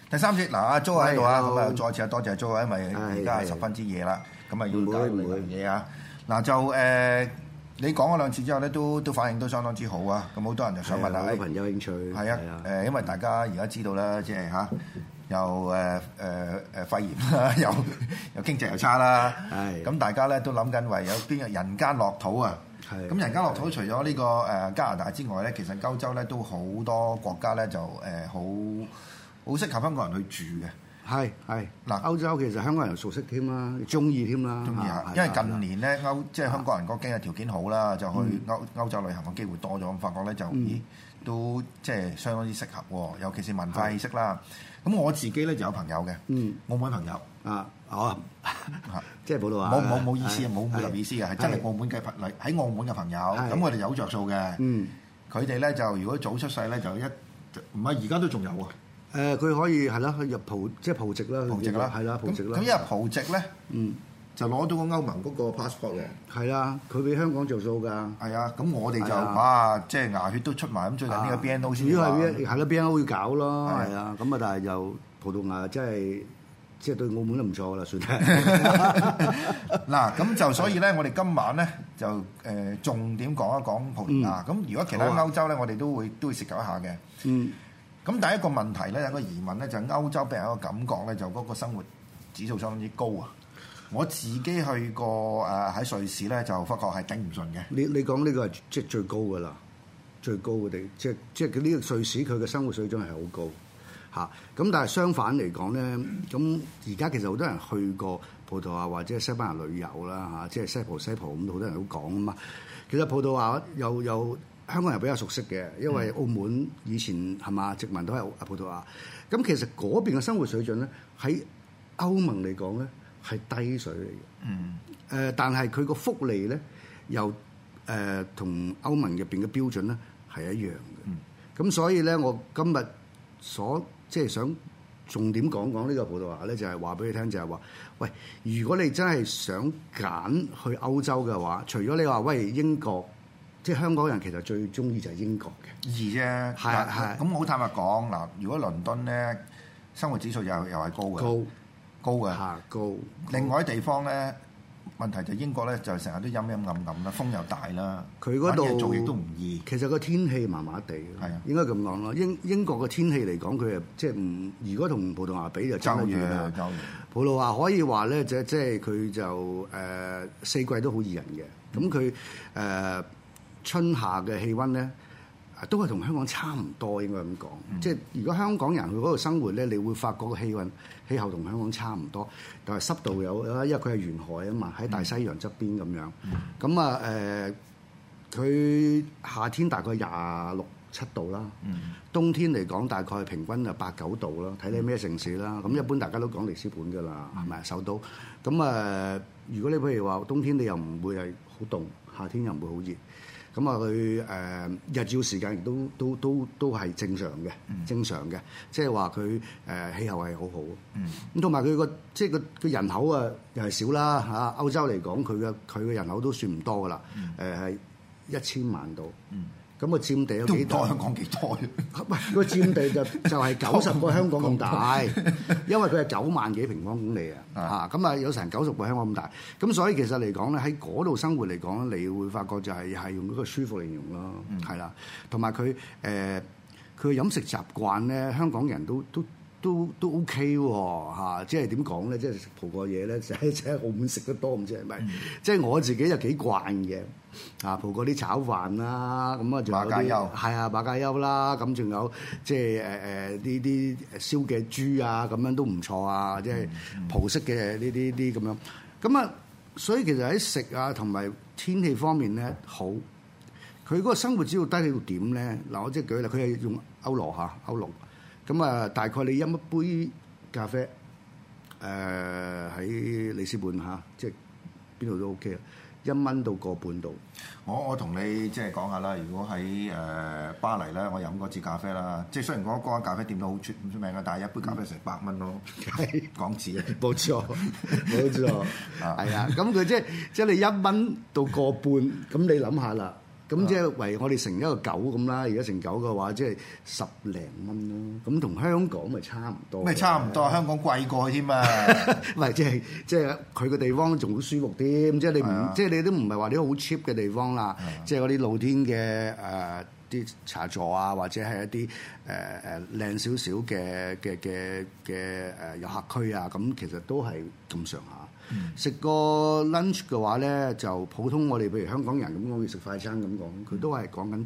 第三節嗱，阿 Jo 喺度啊，咁啊再次多謝 Jo 啊，因為而家係十分之夜啦，咁啊要搞呢樣嘢啊。嗱就你講咗兩次之後咧，都反應都相當之好啊。咁好多人就想問下， 好多朋友興趣係啊，因為大家而家知道啦，即係嚇又肺炎啦，又經濟又差啦，咁大家咧都諗緊為有邊個人間樂土啊。咁人間樂土除咗呢個加拿大之外咧，其實歐洲咧都好多國家咧就好適合香港人去住嘅。係嗱，歐洲其實香港人熟悉添啦，中意添啦， 中意嚇。因為近年咧即係香港人個經濟條件好啦，就去歐洲旅行嘅機會多咗，咁發覺咧就都即係相當之適合喎，尤其是文化氣息啦。咁我自己咧就有朋友嘅，澳門朋友即係葡萄牙， 冇意思啊，冇特別意思嘅，係真係澳門嘅喺澳門嘅朋友，咁我哋有着數嘅。佢哋咧就如果早出世咧就唔係而家都仲有啊。 佢可以係啦，去入葡籍啦，係啦，葡籍啦。 咁一入葡籍咧，就攞到個歐盟嗰個 passport 嘅。 係啦，佢俾香港做數㗎。 係啊，咁我哋就哇，即係牙血都出埋咁。最近呢個 BNO 先， 主要係啦 BNO 要搞咯，係啊。咁啊，但係又葡萄牙即係對澳門都唔錯啦，算係。 嗱，咁就所以咧，我哋今晚咧就重點講一講葡萄牙。咁如果其他歐洲咧，我哋都會涉及一下嘅。咁第一個問題咧，有個疑問咧，就係歐洲俾人一個感覺咧，就嗰個生活指數相當之高啊！我自己去過喺瑞士咧，就發覺係頂唔順嘅。 你講呢個係即係最高㗎啦，最高嘅地，即係佢呢個瑞士佢嘅生活水準係好高嚇。咁但係相反嚟講咧，咁而家其實好多人去過葡萄牙或者係西班牙旅遊啦嚇，即係西葡咁，好多人都講啊嘛。其實葡萄牙有香港人比較熟悉嘅，因為澳門以前係嘛殖民都係葡萄牙。咁其實嗰邊嘅生活水準咧，喺歐盟嚟講咧係低水嚟嘅。但係佢個福利咧又同歐盟入邊嘅標準咧係一樣嘅。咁所以咧，我今日即係想重點講呢個葡萄牙咧，就係話俾你聽，就係話，喂，如果你真係想揀去歐洲嘅話，除咗你話喂英國。即係香港人其實最中意就係英國嘅， 易啫。係。咁好坦白講嗱，如果倫敦咧生活指數又係高嘅，高嘅。高。另外啲地方咧，問題就英國咧就成日都陰陰暗暗啦，風又大啦。 佢嗰度做嘢都唔易。 其實個天氣麻麻地。係啊。應該咁講咯。英國嘅天氣嚟講，佢係即係唔，如果同葡萄牙比就爭得遠啦。葡萄牙可以話咧，即係佢就四季都好宜人嘅。咁佢春夏嘅氣温咧，都係同香港差唔多，應該咁講。即係如果香港人去嗰度生活咧，你會發覺個氣候同香港差唔多，但係濕度有，因為佢係沿海啊嘛，喺大西洋側邊咁樣。咁佢夏天大概26、7度啦，冬天嚟講大概平均就8、9度啦，睇你咩城市啦。咁一般大家都講里斯本㗎啦，係咪首都？咁如果你譬如話冬天你又唔會係好凍，夏天又唔會好熱。咁佢日照時間亦都係正常嘅，即係話佢氣候係好好。咁同埋佢個即係個人口啊又係少啦嚇。歐洲嚟講，佢嘅人口都算唔多噶啦，係1000萬度。咁個佔地有幾多？ 香港幾多？ 喂，個佔地就係90個香港咁大，因為佢係9萬幾平方公里啊！咁啊有成90個香港咁大，咁所以其實嚟講咧，喺嗰度生活嚟講咧，你會發覺就係用嗰個舒服嚟形容咯，係啦，同埋佢嘅飲食習慣咧，香港人都 OK 喎嚇，即係點講咧？即係食葡國嘢咧，就喺澳門食得多，唔知係咪？即係我自己就幾慣嘅。葡國啲炒飯啦，咁啊仲有啲係啊馬介休啦，咁仲有即係啲燒嘅豬啊，咁樣都唔錯啊，即係葡式嘅呢啲咁樣。咁啊，所以其實喺食啊同埋天氣方面咧好，佢嗰個生活指數低喺度點咧？嗱，我即係舉例，佢係用歐羅。咁啊，大概你飲一杯咖啡，喺里斯本嚇，即係邊度都 OK 啊，1蚊到1個半度。 我同你即係講下啦，如果喺巴黎咧，我飲嗰支咖啡啦，即係雖然嗰間咖啡店都好出名嘅，但係一杯咖啡成100蚊咯，港紙啊， 冇錯，係啊，咁佢即係你1蚊到1個半，咁你諗下啦。 咁即係為我哋乘一個9咁啦。而家乘9嘅話，即係10零蚊咯。咁同香港咪差唔多？ 咪差唔多，香港貴過添啊！ 唔係即係佢個地方仲好舒服啲。即係你唔即係你都唔係話啲好 cheap 嘅地方啦。即係嗰啲露天嘅啲茶座啊，或者係一啲靚少少嘅遊客區啊，咁其實都係咁上下。食個 lunch 嘅話咧，就普通我哋譬如香港人咁講，要食快餐咁講，佢都係講緊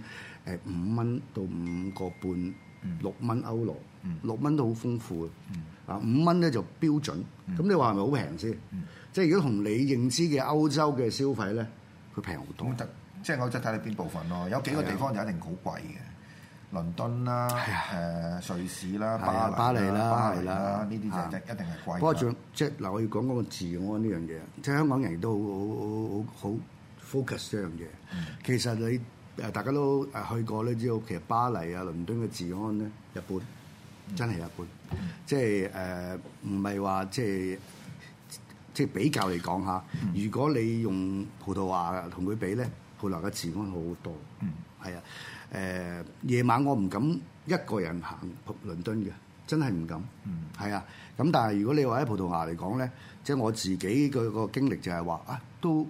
5蚊到5個半，6蚊歐羅，6蚊都好豐富嘅。5蚊咧就標準。咁你話係咪好平先？即係如果同你認知嘅歐洲嘅消費咧，佢平好多。 即係我就睇你邊部分咯。有幾個地方就一定好貴嘅，倫敦啦、瑞士啦、巴黎啦，呢啲就一定係貴。不過仲即係嗱，我要講嗰個治安呢樣嘢，即係香港人亦都好 focus 呢樣嘢。其實你大家都去過咧，知道其實巴黎啊、倫敦嘅治安咧一般，真係一般。即係唔係話即係比較嚟講下，如果你用葡萄牙同佢比咧，葡萄牙嘅治安好好多。係啊，夜晚我唔敢一個人行倫敦嘅，真係唔敢。係啊，咁但係如果你話喺葡萄牙嚟講咧，即係我自己個經歷就係話都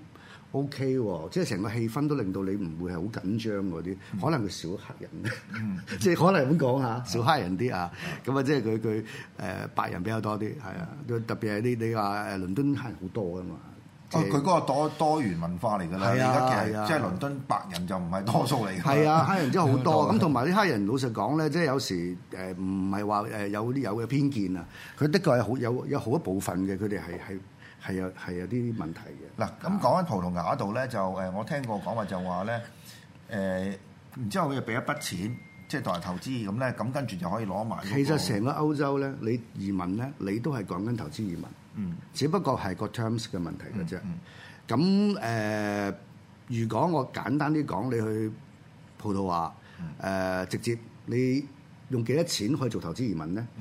OK 喎，即係成個氣氛都令到你唔會係好緊張嗰啲，可能佢少黑人，即係可能咁講下，少黑人啲啊，咁啊即係佢白人比較多啲，係啊，特別係你話倫敦黑人好多㗎嘛。 佢嗰個多元文化嚟㗎啦，而家其實即係倫敦白人就唔係多數嚟㗎。係啊，黑人真係好多。咁同埋啲黑人老實講咧，即係有時唔係話有嘅偏見啊，佢的確係有好一部分嘅，佢哋係有啲問題嘅。 嗱，咁講緊葡萄牙嗰度咧，就我聽過講話就話咧，然之後佢就俾一筆錢，即係當係投資咁咧，咁跟住就可以攞埋。 其實成個歐洲咧，你移民咧，你都係講緊投資移民。只不過係個 terms 嘅問題嘅啫。咁如果我簡單啲講，你去葡萄牙直接你用幾多錢去做投資移民咧？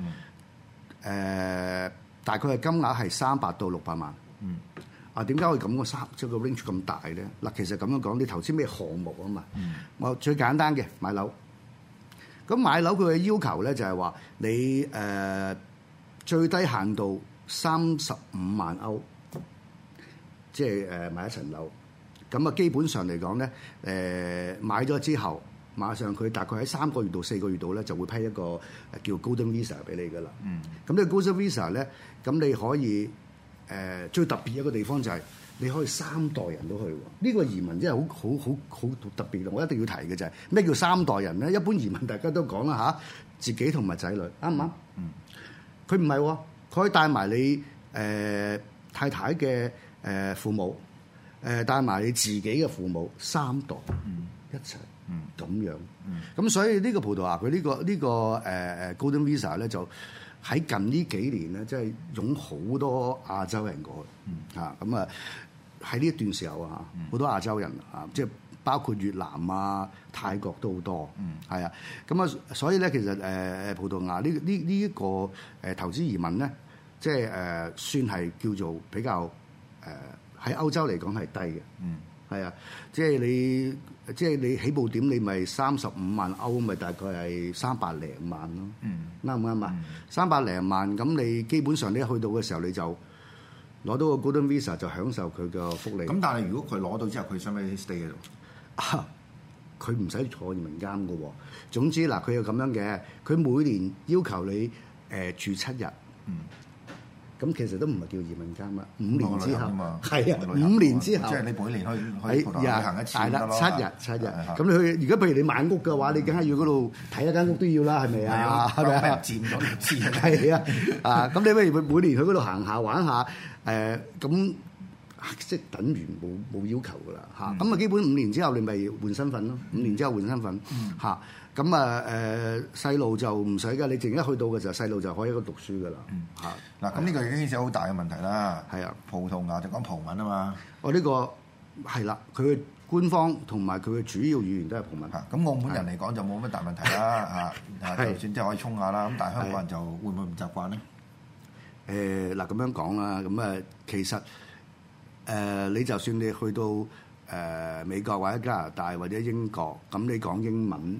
大概係金額係300到600萬。點解會咁即係個 range 咁大咧？嗱，其實咁樣講，你投資咩項目啊嘛？我最簡單嘅買樓。咁買樓佢嘅要求咧就係話你最低限度35萬歐，即係買一層樓。咁基本上嚟講咧，買咗之後，馬上佢大概喺3個月到4個月度咧，就會批一個叫 Golden Visa 俾你噶啦。咁呢個 Golden Visa 咧，咁你可以最特別一個地方就係你可以3代人都去喎。呢個移民真係好特別，我一定要提嘅就係咩叫3代人咧？一般移民大家都講啦嚇，自己同埋仔女啱唔啱？佢唔係喎。佢可以帶埋你太太嘅父母，帶埋你自己嘅父母3代一齊咁樣。咁所以呢個葡萄牙佢呢個Golden Visa 咧，就喺近呢幾年咧，即係湧好多亞洲人過去咁啊喺呢一段時候啊，好多亞洲人即係包括越南啊、泰國都好多，係啊。咁啊，所以咧其實葡萄牙呢一個投資移民咧，即係算係叫做比較喺歐洲嚟講係低嘅，係啊。即係你起步點你咪35萬歐，咪大概係300零萬咯，啱唔啱啊？300零萬咁你基本上你一去到嘅時候你就攞到個 Golden Visa 就享受佢嘅福利。 咁但係如果佢攞到之後，佢使唔使 stay 喺度？ 佢唔使坐移民監嘅喎。總之嗱，佢又咁樣嘅，佢每年要求你住7日。咁其實都唔係叫移民監啊，5年之後係啊，5年之後即係你每年去葡萄牙行一次得咯。 7日。咁你去，如果譬如你買屋嘅話，你梗係要嗰度睇一間屋都要啦，係咪啊？係咪啊？ 佔咗你知啊？ 係啊，咁你不如每年去嗰度行下玩下，咁即係等於冇要求㗎啦嚇。咁基本5年之後你咪換身份咯，5年之後換身份嚇。咁細路就唔使㗎，你淨一去到嘅時候，細路就可以喺度讀書㗎啦嚇。 嗱，咁呢個已經牽涉好大嘅問題啦。 係啊， 葡萄牙就講葡文啊嘛。 呢個係啦，佢嘅官方同埋佢嘅主要語言都係葡文。 咁澳門人嚟講就冇乜大問題啦就算即係可以衝下啦。咁但係香港人就會唔會唔習慣咧？ 嗱咁樣講啦，咁其實你就算你去到美國或者加拿大或者英國，咁你講英文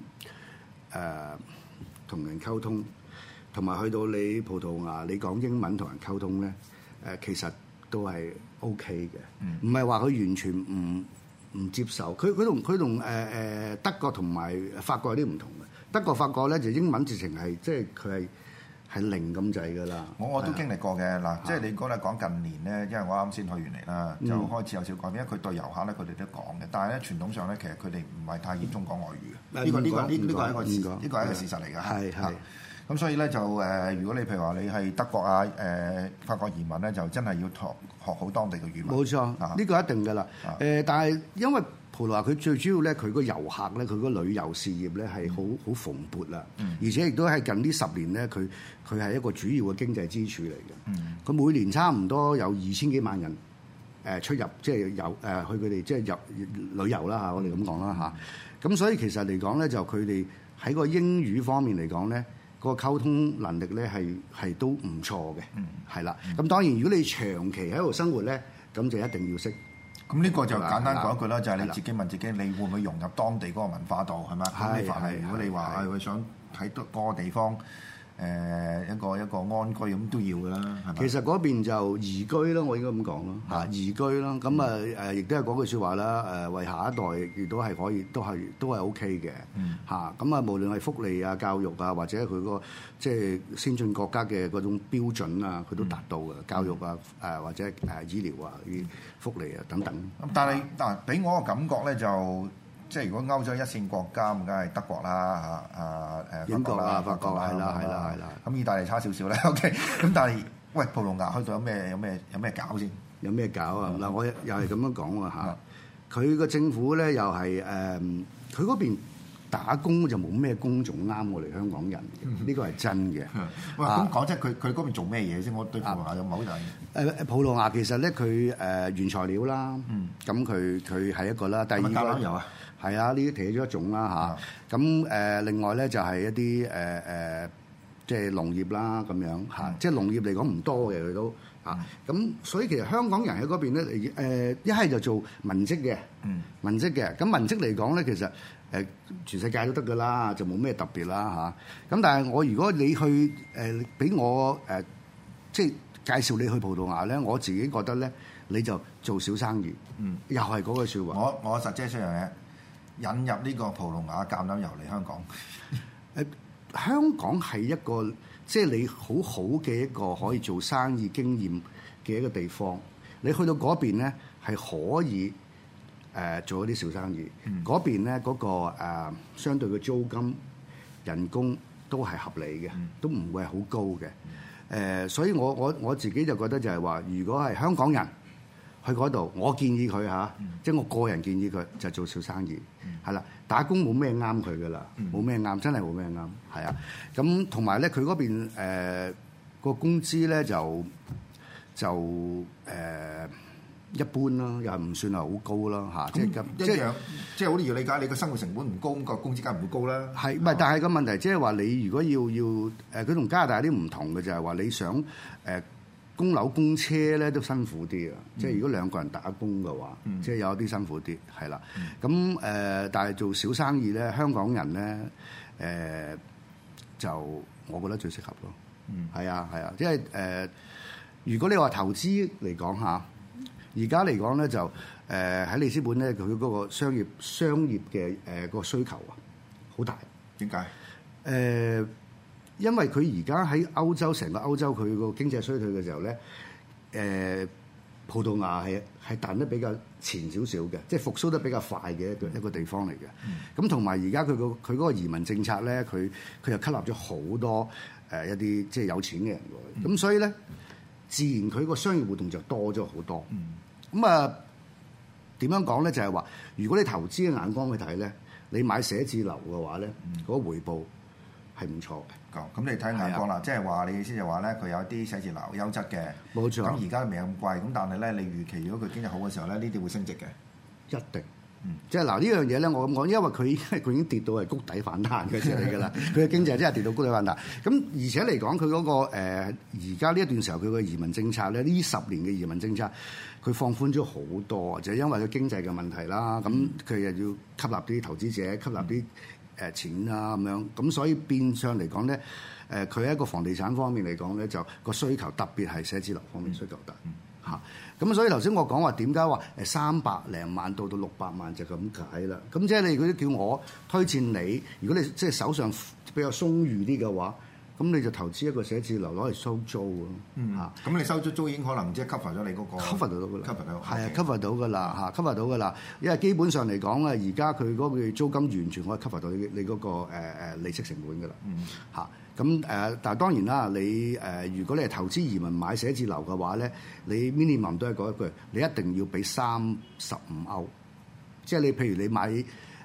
同人溝通，同埋去到你葡萄牙你講英文同人溝通咧，其實都係 OK 嘅，唔係話佢完全唔接受。佢同德國同埋法國有啲唔同嘅。德國法國咧就英文直情係即係佢係零咁滯㗎啦。 我都經歷過嘅嗱，即係你講近年咧，因為我啱先去完嚟啦，就開始有少改變。因為佢對遊客咧，佢哋都講嘅，但係咧傳統上咧，其實佢哋唔係太熱衷講外語嘅。呢個係一個事實嚟㗎。係。咁所以咧就如果你譬如話你係德國啊法國移民咧，就真係要學好當地嘅語文。 冇錯，呢個一定㗎啦。但係因為葡萄牙佢最主要咧，佢個遊客咧，佢個旅遊事業咧係好蓬勃啦，而且亦都係近呢10年咧，佢係一個主要嘅經濟支柱嚟嘅。佢每年差唔多有2000幾萬人出入，即係去佢哋即係入旅遊啦嚇，我哋咁講啦嚇。咁所以其實嚟講咧，就佢哋喺個英語方面嚟講咧，個溝通能力咧係都唔錯嘅，係啦。咁當然如果你長期喺度生活咧，咁就一定要識。 咁呢個就簡單講一句啦，就係你自己問自己，你會唔會融入當地嗰個文化度係咪？咁你凡係如果你話佢想喺嗰個地方一個安居咁都要㗎啦，係咪？ 其實嗰邊就宜居啦，我應該咁講咯嚇，宜居啦。咁亦都係嗰句説話啦，為下一代亦都係可以，都係 OK 嘅嚇。咁無論係福利啊、教育啊，或者佢個即係先進國家嘅嗰種標準啊，佢都達到嘅。教育啊，或者醫療啊、啲福利啊等等。 但係俾我個感覺咧就。即係如果歐洲一線國家咁，梗係德國啦英國啦、法國啦，係啦。 咁意大利差少少咧 ，OK。咁但係喂，葡萄牙去到有咩搞先？ 有咩搞啊？嗱，我又係咁樣講喎嚇。佢個政府咧又係佢嗰邊打工就冇咩工種啱我哋香港人，呢個係真嘅。 喂，咁講真，佢嗰邊做咩嘢先？我對葡萄牙有冇好大？ 葡萄牙其實咧，佢原材料啦，咁佢係一個啦。第二個橄欖油啊。 係啊，呢啲其中一種啦嚇。咁另外咧就係一啲即係農業啦咁樣嚇。即係農業嚟講唔多嘅佢都嚇。咁所以其實香港人喺嗰邊咧，一係就做文職嘅，文職嘅。咁文職嚟講咧，其實全世界都得㗎啦，就冇咩特別啦嚇。咁但係如果你去俾我即係介紹你去葡萄牙咧，我自己覺得咧，你就做小生意。又係嗰句説話。 我實際上樣嘢。引入呢個葡萄牙橄欖油嚟香港， 香港係一個即係你好好嘅一個可以做生意經驗嘅一個地方。你去到嗰邊咧係可以做一啲小生意。嗰邊咧嗰個相對嘅租金、人工都係合理嘅，都唔會係好高嘅。所以我自己就覺得就係話，如果係香港人去嗰度，我建議佢即係我個人建議佢就做小生意，係啦，打工冇咩啱佢噶啦，冇咩啱，真係冇咩啱，係啊。咁同埋咧，佢嗰邊個工資咧就一般啦，又唔算係好高啦嚇。即係咁， 即係好易理解，你個生活成本唔高，個工資梗係唔會高啦。 係唔係？但係個問題即係話你如果要佢同加拿大有啲唔同嘅就係話你想供樓供車咧都辛苦啲啊！即係如果兩個人打工嘅話，即係有啲辛苦啲，係啦。咁但係做小生意咧，香港人咧就我覺得最適合咯。係啊，即係如果你話投資嚟講下，而家嚟講咧就喺里斯本咧，佢嗰個商業嘅個需求啊，好大。 點解？ 因為佢而家喺歐洲，成個歐洲佢個經濟衰退嘅時候咧，葡萄牙係彈得比較前少少嘅，即係復甦得比較快嘅一個地方嚟嘅。咁同埋而家佢嗰個移民政策咧，佢又吸納咗好多一啲即係有錢嘅人喎。咁所以咧，自然佢個商業活動就多咗好多。咁點樣講咧？就係話，如果你投資嘅眼光去睇咧，你買寫字樓嘅話咧，嗰個回報係唔錯嘅。 咁你睇眼光啦，即係話你意思就話咧，佢有啲寫字樓優質嘅， 冇錯。 咁而家未咁貴，咁但係咧，你預期如果佢經濟好嘅時候咧，呢啲會升值嘅。 一定即係嗱呢樣嘢咧，我咁講，因為佢已經跌到係谷底反彈嘅嚟㗎啦，佢嘅經濟真係跌到谷底反彈。咁而且嚟講，佢嗰個而家呢一段時候佢個移民政策咧，呢10年嘅移民政策，佢放寬咗好多，就係因為佢經濟嘅問題啦。咁佢又要吸納啲投資者，吸納啲錢啊咁樣。咁所以變相嚟講咧，佢喺一個房地產方面嚟講咧，就個需求特別係寫字樓方面需求大。嚇，咁所以頭先我講話點解話300零萬到600萬就咁解啦。咁即係你如果叫我推薦你，如果你即係手上比較鬆裕啲嘅話，咁你就投資一個寫字樓攞嚟收租啊。 咁你收租已經可能即係 cover 咗你嗰個 cover 到㗎啦 ，cover 到係啊 cover 到㗎啦嚇 cover 到㗎啦。因為基本上嚟講咧，而家佢嗰個租金完全可以 cover 到你嗰個利息成本㗎啦嚇。咁但係當然啦，你如果你係投資移民買寫字樓嘅話咧，你 minimum 都係嗰一句，你一定要俾35歐，即係你譬如你買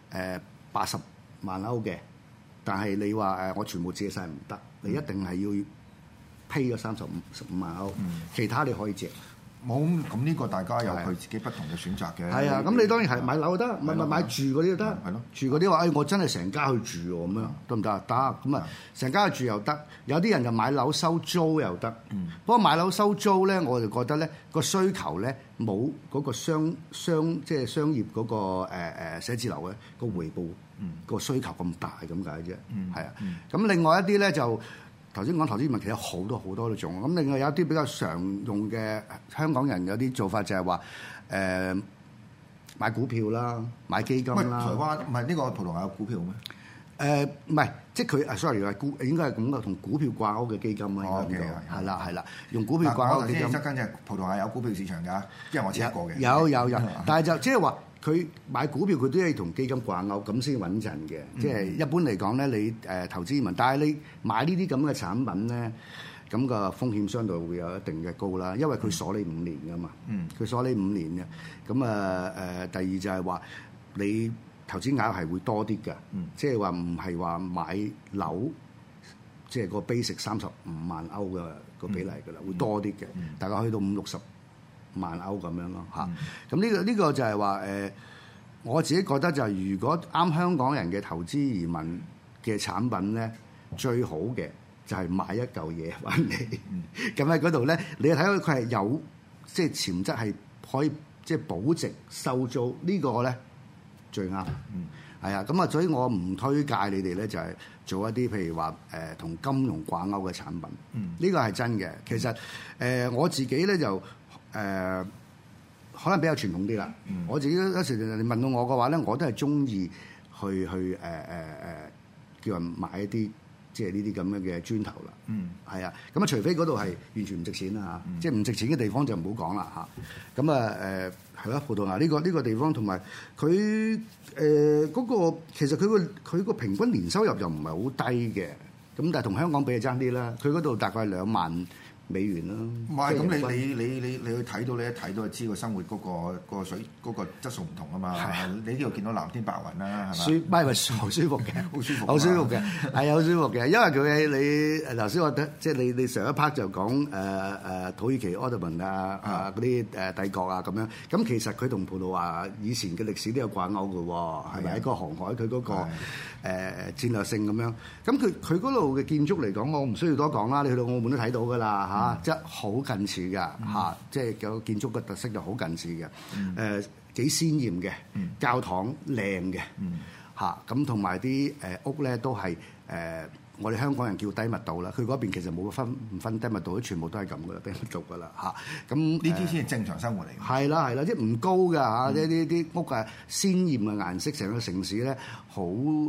80萬歐嘅，但係你話我全部借晒唔得，你一定係要批咗15萬歐，其他你可以借。 冇咁呢個大家有佢自己不同嘅選擇嘅。 係啊，咁你當然係買樓得，買住嗰啲就得。係咯，住嗰啲話，我真係成家去住喎，咁樣得唔得啊？得，咁啊，成家去住又得。有啲人就買樓收租又得。不過買樓收租咧，我就覺得咧個需求咧冇嗰個即係商業嗰個寫字樓咧個回報個需求咁大咁解啫。係啊，咁另外一啲咧就。頭先講投資移民其實好多都種，咁另外有一啲比較常用嘅香港人有啲做法就係話買股票啦，買基金啦。 台灣唔係呢個葡萄牙有股票咩？ 唔係，即係佢sorry 係應該係咁嘅，同股票掛鈎嘅基金啊。係啦，用股票掛鈎嘅基金。 我頭先側跟就葡萄牙有股票市場㗎，因為我知一個嘅。 有，但係就即係話。佢買股票佢都要同基金掛鈎，咁先穩陣嘅。即係一般嚟講咧，你投資移民，但係你買呢啲咁嘅產品咧，咁個風險相對會有一定嘅高啦，因為佢鎖你5年㗎嘛。佢鎖你5年嘅。咁第二就係話你投資額係會多啲㗎。即係話唔係話買樓，即係個 basic 35萬歐嘅個比例㗎啦，會多啲嘅。大概去到50-60萬歐咁樣咯嚇。咁呢個就係話我自己覺得就係如果啱香港人嘅投資移民嘅產品咧，最好嘅就係買一嚿嘢翻嚟，咁喺嗰度咧，你睇到佢係有即係潛質係可以即係保值收租，呢個咧最啱。係啊，咁啊，所以我唔推介你哋咧就係做一啲譬如話同金融掛鈎嘅產品。呢個係真嘅。其實我自己咧就可能比較傳統啲啦。我自己有時你問到我嘅話咧，我都係中意去叫人買一啲即係呢啲咁樣嘅磚頭啦。係啊，咁啊除非嗰度係完全唔值錢啦嚇，即係唔值錢嘅地方就唔好講啦嚇。咁係啦，葡萄牙呢個地方同埋佢嗰個其實佢個平均年收入又唔係好低嘅，咁但係同香港比就爭啲啦。佢嗰度大概係2萬美元啦。 唔係咁，你去睇到，你一睇到就知個生活個水嗰個質素唔同啊嘛。你呢度見到藍天白雲啦，係咪？唔係好舒服嘅， 好舒服， 好舒服嘅，係好舒服嘅。因為佢你頭先我即係你上一 part 就講土耳其奧圖曼嗰啲帝國啊咁樣。咁其實佢同葡萄牙以前嘅歷史都有掛鈎嘅喎，係咪？一個航海佢嗰個戰略性咁樣。咁佢嗰度嘅建築嚟講，我唔需要多講啦。你去到澳門都睇到㗎啦嚇，即係好近似㗎嚇，即係個建築嘅特色就好近似嘅。幾鮮豔嘅，教堂靚嘅嚇，咁同埋啲屋咧都係我哋香港人叫低密度啦。佢嗰邊其實冇唔分低密度，全部都係咁噶啦，低密度噶啦嚇。咁呢啲先係正常生活嚟。 係啦，即係唔高㗎嚇，啲屋啊鮮豔嘅顏色，成個城市咧好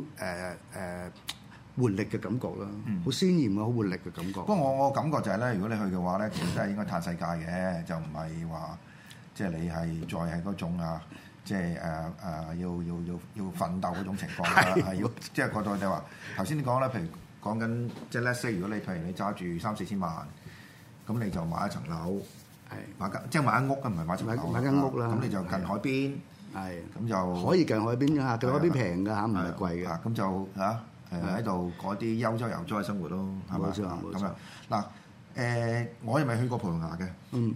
活力嘅感覺啦，好鮮豔啊，好活力嘅感覺。 不過我感覺就係咧，如果你去嘅話咧，其實真係應該嘆世界嘅，就唔係話即係你係再係嗰種即係要奮鬥嗰種情況啦，係要即係嗰度就話頭先你講啦，譬如講緊即係 let's say，如果你譬如你揸住3-4千萬，咁你就買一層樓，即係買間屋啊，唔係買層樓， 買間屋啦。 咁你就近海邊，咁就可以近海邊㗎，近海邊平㗎嚇，唔係貴嘅。 咁就喺度過啲悠哉遊哉嘅生活咯，係咪？咁樣嗱，我又未去過葡萄牙嘅，咁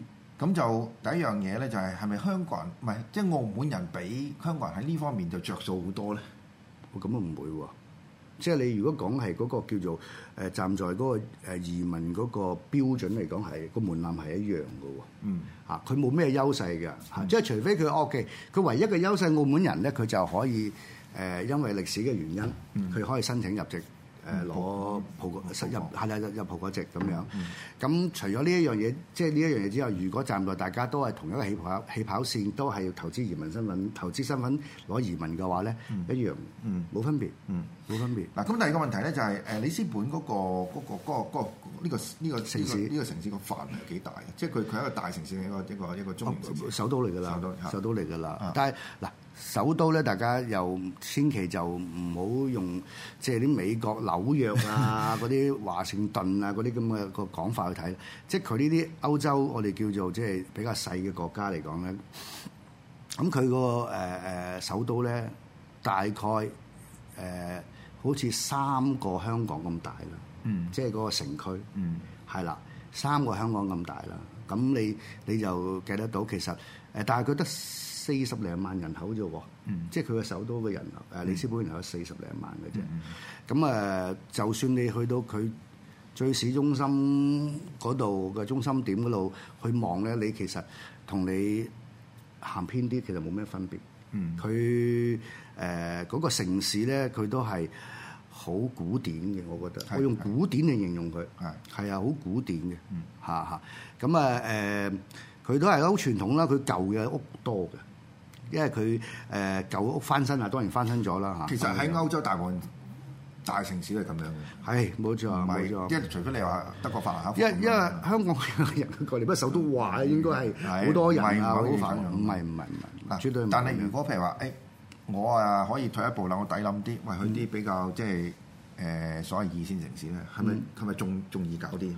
咁就第一樣嘢咧，就係咪香港人唔係即係澳門人比香港人喺呢方面就着數好多咧？ 咁啊唔會喎，即係你如果講係嗰個叫做站在嗰個移民嗰個標準嚟講係個門檻係一樣嘅喎。佢冇咩優勢嘅，即係除非佢 OK，佢唯一嘅優勢澳門人咧，佢就可以因為歷史嘅原因，佢可以申請入籍。攞葡國入葡國籍咁樣，咁除咗呢一樣嘢，即係呢一樣嘢之後，如果站在大家都係同一個起跑線，都係要投資移民身份、投資身份攞移民嘅話咧，一樣，冇分別，冇分別。 嗱，咁第二個問題咧就係里斯本嗰個呢個城市個範圍係幾大嘅？即係佢係一個大城市，一個中型城市， 首都嚟㗎啦，首都嚟㗎啦。但係嗱。首都咧，大家又千祈就唔好用即係啲美國紐約啊、嗰啲華盛頓啊嗰啲咁嘅個講法去睇，即係佢呢啲歐洲我哋叫做即係比較細嘅國家嚟講咧，咁佢個首都咧大概好似3個香港咁大啦，即係嗰個城區，係啦，3個香港咁大啦，咁你就計得到其實但係佢得40零萬人口啫喎，即係佢嘅首都嘅人里斯本人口40零萬嘅啫。咁就算你去到佢最市中心嗰度嘅中心點嗰度去望咧，你其實同你行偏啲其實冇咩分別。佢嗰個城市咧，佢都係好古典嘅，我覺得。我用古典嚟形容佢，係啊，好古典嘅，咁佢都係好傳統啦，佢舊嘅屋多嘅。因為佢舊屋翻新啊，當然翻新咗啦嚇。 其實喺歐洲大部分大城市都係咁樣嘅。 係冇錯，冇錯。 因為除非你話德國法蘭克福。 因為香港人過嚟，不過首都話應該係好多人啊，好反唔係，絕對唔係。 但係如果譬如話，我可以退一步啦，我抵諗啲，喂，去啲比較即係所謂2線城市咧，係咪仲易搞啲？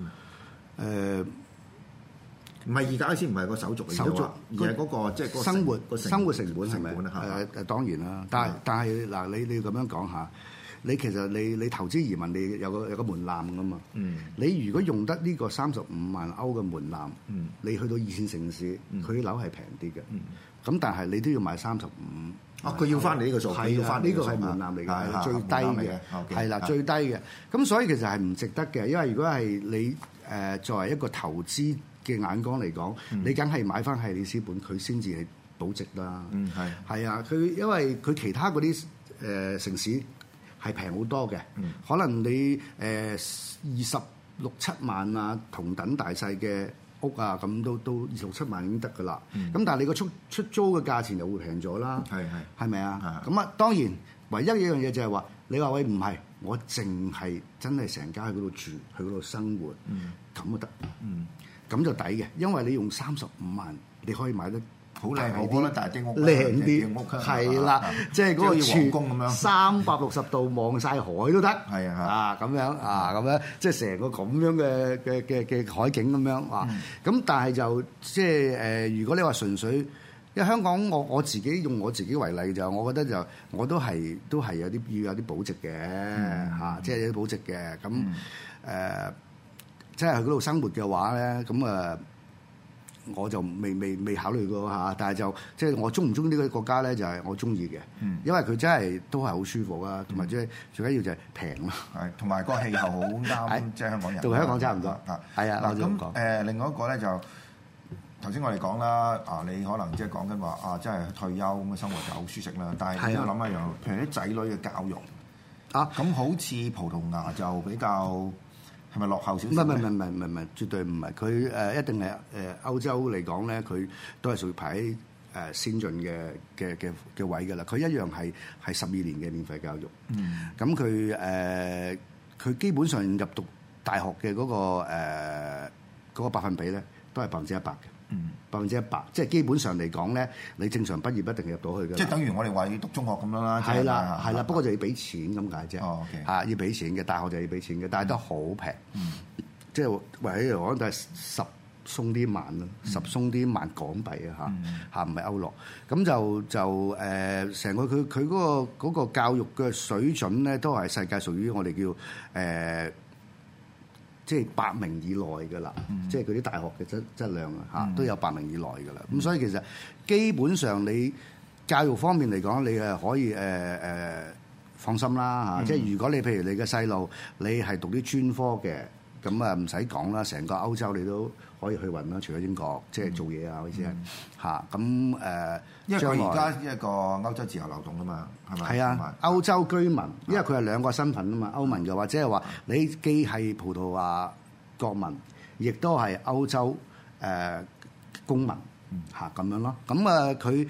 唔係易搞先，唔係個手續，而係嗰個即係個生活成本係咪？當然啦，但係嗱，你要咁樣講下，你其實你投資移民你有個門檻噶嘛。你如果用得呢個35萬歐嘅門檻，你去到2線城市，佢啲樓係平啲嘅。咁但係你都要買35。 佢要翻你呢個數， 係啊，呢個係門檻嚟嘅，最低嘅，係啦，最低嘅。咁所以其實係唔值得嘅，因為如果係你作為一個投資嘅眼光嚟講，你梗係買翻係里斯本，佢先至係保值啦。係啊，佢因為佢其他嗰啲城市係平好多嘅，可能你26、7萬啊，同等大細嘅屋啊，咁都26、7萬已經得㗎啦。咁但係你個出租嘅價錢就會平咗啦。係咪啊？咁啊，當然唯一一樣嘢就係話，你話喂唔係，我淨係真係成家喺嗰度住，去嗰度生活，咁都得。咁就抵嘅，因為你用35萬，你可以買得好靚啲， 大啲屋， 靚啲，係啦，即係嗰個皇宮咁樣 ，360度望晒海都得， 係咁樣，即係成個咁樣嘅海景咁樣啊。咁但係就即係如果你話純粹，因為香港我自己用我自己為例就，我覺得就我都係有啲要有啲保值嘅即係有啲保值嘅咁即係去嗰度生活嘅話咧，咁我就未考慮過嚇，但係就即係我中唔中意呢個國家咧，就係我中意嘅，因為佢真係都係好舒服啊，同埋即係最緊要就係平咯， 同埋個氣候好啱，即係香港人， 同香港差唔多係啊。 嗱咁另外一個咧就頭先我哋講啦，你可能即係講緊話即係退休咁嘅生活就好舒適啦，但係你都諗一樣，譬如啲仔女嘅教育咁好似葡萄牙就比較。係咪落後少少？唔係，絕對唔係。佢一定係歐洲嚟講咧，佢都係屬於排喺先進嘅位㗎啦。佢一樣係12年嘅免費教育。咁佢基本上入讀大學嘅嗰個百分比咧，都係100%嘅。100%，即係基本上嚟講咧，你正常畢業一定入到去嘅。 即係等於我哋話要讀中學咁樣啦。 係啦，不過就要俾錢咁解啫。要俾錢嘅，大學就要俾錢嘅，但係都好平。即係為起嚟講，都係10鬆啲萬咯，10鬆啲萬港幣啊唔係歐羅。咁就成個佢嗰個教育嘅水準咧，都係世界屬於我哋叫即係8名以內㗎啦，即係嗰啲大學嘅質量啊都有8名以內㗎啦。咁所以其實基本上你教育方面嚟講，你係可以放心啦嚇。即係如果你譬如你嘅細路你係讀啲專科嘅，咁啊唔使講啦，成個歐洲你都可以去揾啦，除咗英國即係做嘢啊，好似係嚇咁因為佢而家一個歐洲自由流動啊嘛，係咪？ 係啊，歐洲居民，因為佢係兩個身份啊嘛，歐盟嘅話，即係話你既係葡萄牙國民，亦都係歐洲公民嚇咁樣咯。咁佢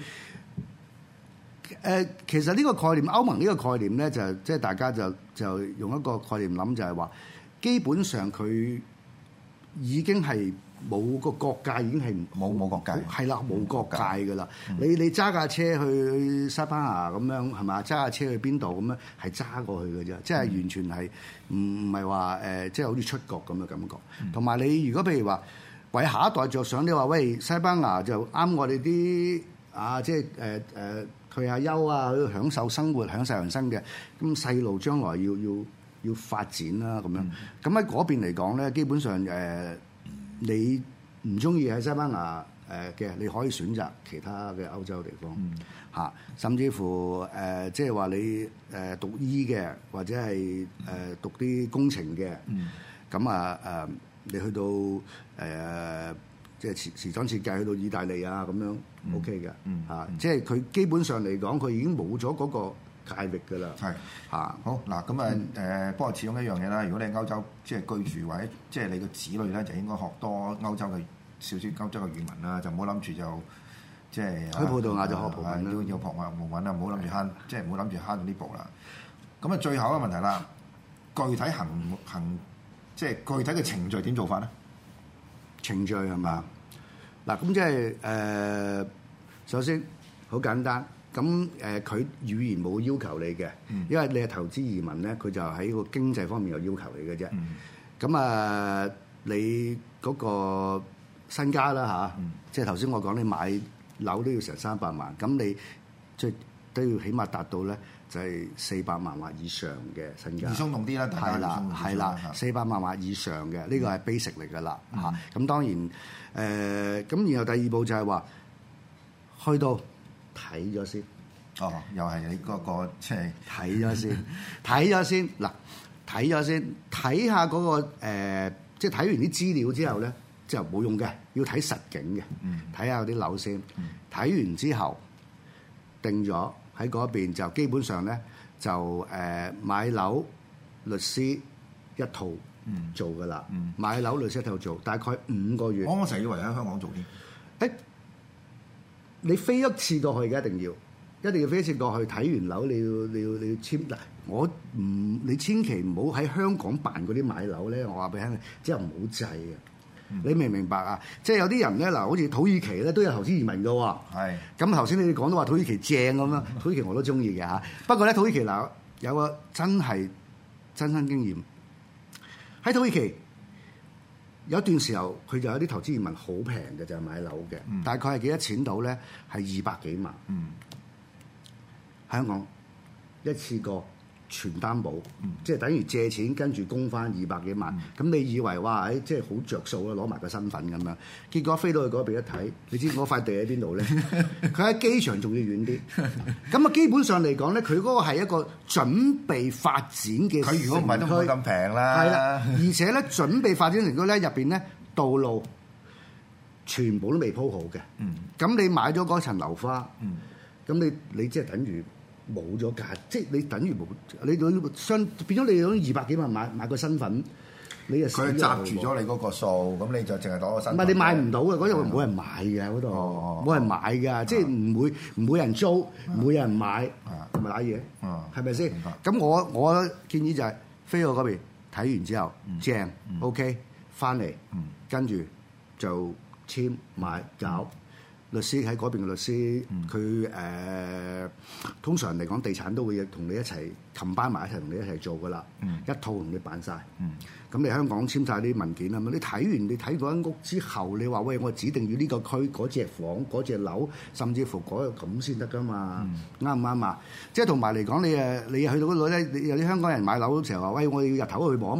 其實呢個概念，歐盟呢個概念咧，就即係大家就用一個概念諗，就係話基本上佢已經係。冇個國界已經係冇國界， 係啦，冇國界㗎啦。你揸架車去西班牙咁樣係嘛？揸架車去邊度咁樣係揸過去嘅啫，即係完全係唔係話即係好似出國咁嘅感覺。同埋你如果譬如話為下一代着想，你話喂西班牙就啱我哋啲即係退下休啊，去享受生活、享受人生嘅。咁細路將來要發展啦咁樣。咁喺嗰邊嚟講咧，基本上你唔中意喺西班牙嘅，你可以選擇其他嘅歐洲地方嚇，甚至乎即係話你讀醫嘅，或者係讀啲工程嘅，咁你去到即係時裝設計去到意大利啊咁樣 OK 嘅嚇，即係佢基本上嚟講，佢已經冇咗嗰個界域㗎啦，係嚇。好嗱， 咁不過始終一樣嘢啦。如果你喺歐洲即係居住或者即係你個子女咧，就應該學多歐洲嘅少少歐洲嘅語文啦，就唔好諗住就即係喺葡萄牙就學葡文啦， 要學葡文啊，唔好諗住慳，即係唔好諗住慳到呢步啦。咁啊，最後一個問題啦，具體行即係具體嘅程序點做法咧？ 程序係嘛？嗱，咁即係首先好簡單。咁佢語言冇要求你嘅，因為你係投資移民咧，佢就喺個經濟方面有要求你嘅啫。咁你嗰個身家啦嚇，即係頭先我講你買樓都要成300萬，咁你即係都要起碼達到咧就係400萬或以上嘅身家。 易鬆動啲啦，大家係啦，400萬或以上嘅呢個係 basic 嚟㗎啦嚇。咁當然咁然後第二步就係話去到。睇咗先， 又係你嗰個即係睇咗先，睇咗先嗱，睇咗先，睇下嗰個即係睇完啲資料之後咧，就冇用嘅，要睇實景嘅，睇下啲樓先，睇完之後定咗喺嗰邊就基本上咧就買樓律師一套做㗎啦，買樓律師一套做，大概5個月。 我成日以為喺香港做添。 你飛一次過去嘅一定要飛一次過去睇完樓，你要簽嗱。你千祈唔好喺香港辦嗰啲買樓咧。我話俾你聽，即係唔好制嘅。你明唔明白啊？即係有啲人咧嗱，好似土耳其咧都有投資移民嘅喎。係。咁頭先你哋講到話土耳其正咁樣，土耳其我都中意嘅嚇。不過咧土耳其嗱有個真係親身經驗喺土耳其。有一段時候，佢就有啲投資移民好平嘅，就係買樓嘅，大概係幾多錢到咧？係200幾萬。香港一次過全擔保，即係等於借錢跟住供翻200幾萬。咁你以為哇，即係好着數啦，攞埋個身份咁樣。結果飛到去嗰邊一睇，你知我塊地喺邊度咧？佢喺機場仲要遠啲。咁基本上嚟講咧，佢嗰個係一個準備發展嘅。佢如果唔係都唔會咁平啦。 係啦，而且咧準備發展城區咧入邊咧道路全部都未鋪好嘅。咁你買咗嗰層樓花，咁你即係等於。冇咗價，即係你等於冇，你變咗你用200幾萬買個身份，你就佢擲住咗你嗰個數，咁你就淨係攞個身份。 唔係你買唔到嘅，嗰度冇人買嘅嗰度，冇人買㗎，即係唔會人租，唔會有人買，咪揦嘢，係咪先？咁我建議就係飛到嗰邊睇完之後，正 OK，翻嚟跟住就簽買搞。律師喺嗰邊嘅律師，佢通常嚟講，地產都會同你一齊combine埋一齊同你一齊做噶啦，一套同你辦晒。咁你香港簽晒啲文件啊嘛，你睇完你睇嗰間屋之後，你話喂，我指定要呢個區嗰隻房嗰隻樓，甚至乎嗰個咁先得噶嘛，啱唔啱啊？即係同埋嚟講，你去到嗰度咧，有啲香港人買樓嘅時候話，喂，我要日頭去望一望，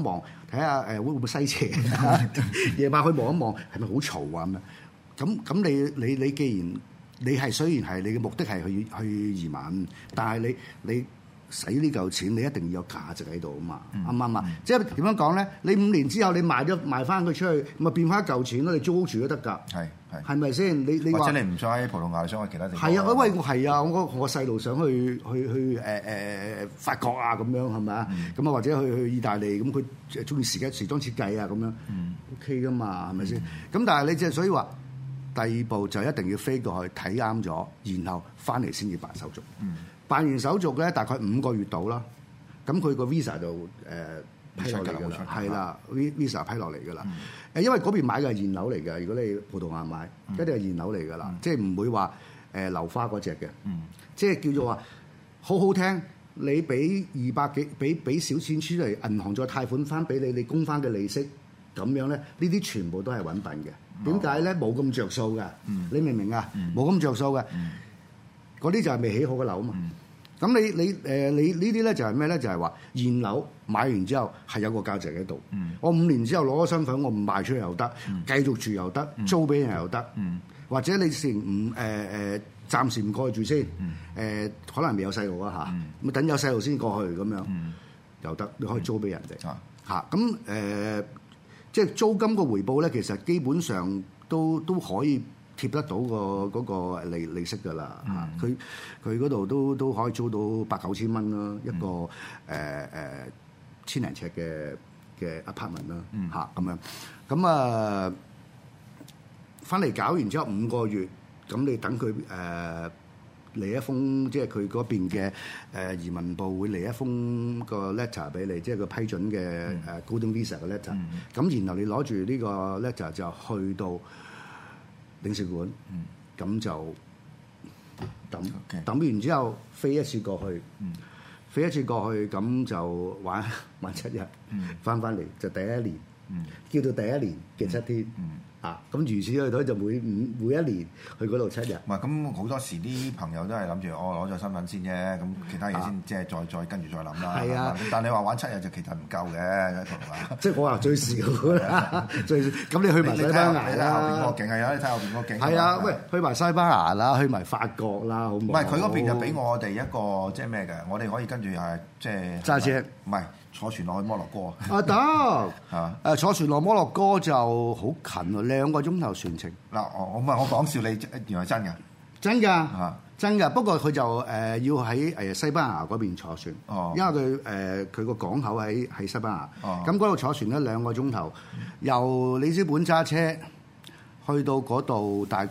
睇下會唔會西斜，夜晚去望一望係咪好嘈啊咁樣。咁你既然你係雖然係你嘅目的係去移民，但係你使呢嚿錢，你一定要有價值喺度啊嘛，啱唔啱啊？即係點樣講咧？你5年之後你賣翻佢出去，咪變翻一嚿錢咯？你租屋住都得㗎，係咪先？你或者你唔想喺葡萄牙，想去其他地方？ 係啊，因為我係啊，我細路想去法國啊咁樣係咪啊？咁啊或者去意大利，咁佢中意時裝設計啊咁樣，OK 㗎嘛，係咪先？咁但係你即係所以話。第2步就一定要飛過去睇啱咗，然後翻嚟先至辦手續。辦完手續咧，大概5個月到啦。咁佢個 visa 就批落嚟㗎啦，係啦 ，visa 批落嚟㗎啦。因為嗰邊買嘅係現樓嚟㗎，如果你葡萄牙買，一定係現樓嚟㗎啦，即係唔會話流花嗰隻嘅。即係叫做話好好聽，你俾200幾，俾少錢出嚟，銀行再貸款翻俾你，你供翻嘅利息咁樣咧，呢啲全部都係揾笨嘅。點解咧？冇咁着數㗎，你明唔明啊？冇咁着數嘅，嗰啲就係未起好嘅樓啊嘛。咁你呢啲咧就係咩咧？就係話現樓買完之後係有個價值喺度。我5年之後攞咗身份，我唔賣出去又得，繼續住又得，租俾人又得，或者你暫時唔過去住先，可能未有細路啊嚇，咁等有細路先過去咁樣又得，你可以租俾人哋嚇。咁即係租金個回報咧，其實基本上都可以貼得到嗰個利息㗎啦嚇。佢嗰度都可以租到8、9千蚊啦，一個千零尺嘅 apartment 啦嚇咁樣。咁啊翻嚟搞完之後5個月，咁你等佢嚟一封，即係佢嗰邊嘅移民部會嚟一封個 letter 俾你，即係個批准嘅Golden Visa 嘅 letter。咁然後你攞住呢個 letter 就去到領事館，咁就抌完之後飛一次過去，咁就玩7日，翻嚟就第一年，叫做第一年嘅7天。咁如此類推就每一年去嗰度7日。 唔係咁好多時啲朋友都係諗住我攞咗身份先啫，咁其他嘢先即係再跟住再諗啦。係啊，但係你話玩7日就其實唔夠嘅， 即係我話最少啦，咁你去埋西班牙啦， 後邊個景係啊，你睇後邊個景。 係啊，喂，去埋西班牙啦，去埋法國啦，好唔好？ 唔係佢嗰邊就俾我哋一個即係咩嘅，我哋可以跟住係即係揸車， 唔係坐船落去摩洛哥。 得坐船落摩洛哥就好近喎，2個鐘頭船程。 嗱，我唔係我講笑，你原來真㗎？ 真㗎，真㗎。不過佢就要喺西班牙嗰邊坐船，因為佢個港口喺西班牙。咁嗰度坐船咧2個鐘頭，由里斯本揸車去到嗰度大概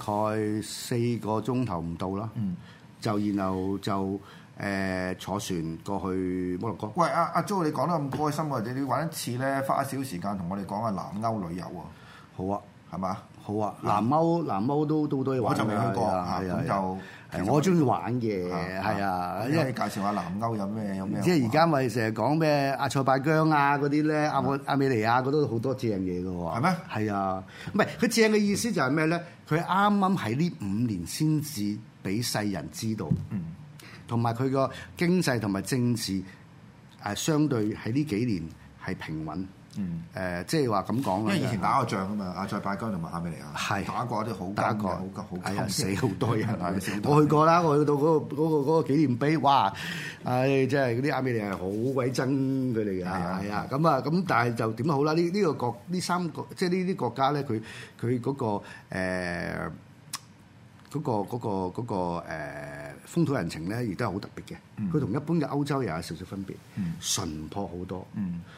4個鐘頭唔到啦。就然後就坐船過去摩洛哥。喂， 阿 Jo，你講得咁開心喎！你揾一次咧，花少時間同我哋講下南歐旅遊喎。 好啊， 係嘛？ 好啊，南歐都多嘢玩。 我就未去過，咁就我中意玩嘅，係啊。 因為介紹下南歐有咩？ 即係而家咪成日講咩阿塞拜疆啊嗰啲咧，亞美尼亞嗰度好多正嘢嘅喎。 係咩？ 係啊，唔係佢正嘅意思就係咩咧？佢啱啱喺呢5年先至俾世人知道，同埋佢個經濟同埋政治相對喺呢幾年係平穩。即係話咁講啦， 因為以前打過仗啊嘛，阿塞拜疆同埋亞美尼亞係打過啲好緊嘅，係啊，死好多人。 我去過啦，我去到嗰個紀念碑，哇！即係嗰啲亞美尼亞好鬼憎佢哋嘅，係啊。咁但係就點都好啦。呢3個即係呢啲國家咧，佢嗰個風土人情咧，亦都係好特別嘅。佢同一般嘅歐洲又有少少分別，淳樸好多。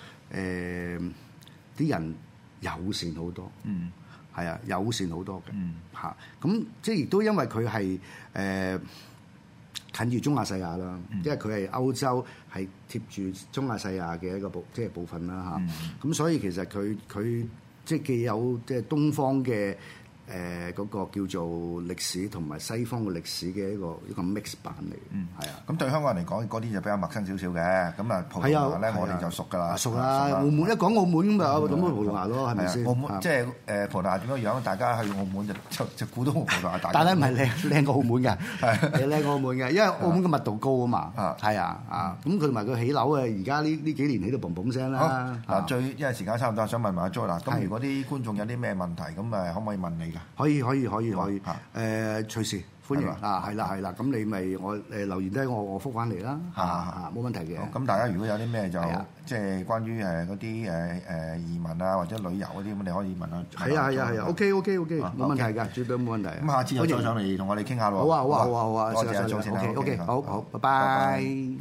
啲人友善好多，係啊，友善好多嘅嚇。咁即係亦都因為佢係近住中亞細亞啦，因為佢係歐洲係貼住中亞細亞嘅一個部分啦嚇。咁所以其實佢即係既有即係東方嘅嗰個叫做歷史同埋西方嘅歷史嘅一個 mix 版嚟嘅，係啊。 咁對香港人嚟講，嗰啲就比較陌生少少嘅。咁啊，葡萄牙咧，我哋就熟㗎啦。 熟啦，澳門一講澳門咁咪有咁嘅葡萄牙咯，係咪先？ 澳門即係葡萄牙點樣樣？大家去澳門就估到葡萄牙大。 但係唔係靚過澳門嘅，係靚過澳門嘅，因為澳門嘅密度高啊嘛。係啊，咁佢同埋佢起樓而家呢幾年起到嘣嘣聲啦。 嗱，因為時間差唔多，想問埋阿 Jo 啦。咁如果啲觀眾有啲咩問題，咁誒可唔可以問你㗎？ 可以，隨時歡迎係啦，咁你咪我留言低，我覆翻嚟啦，冇問題嘅。 咁大家如果有啲咩就即係關於嗰啲移民啊或者旅遊嗰啲咁，你可以問下。 係啊，OK，冇問題㗎，絕對冇問題。 咁下次又再上嚟同我哋傾下咯。 好啊， 多謝阿 Jo先啦。 OK，好，拜拜。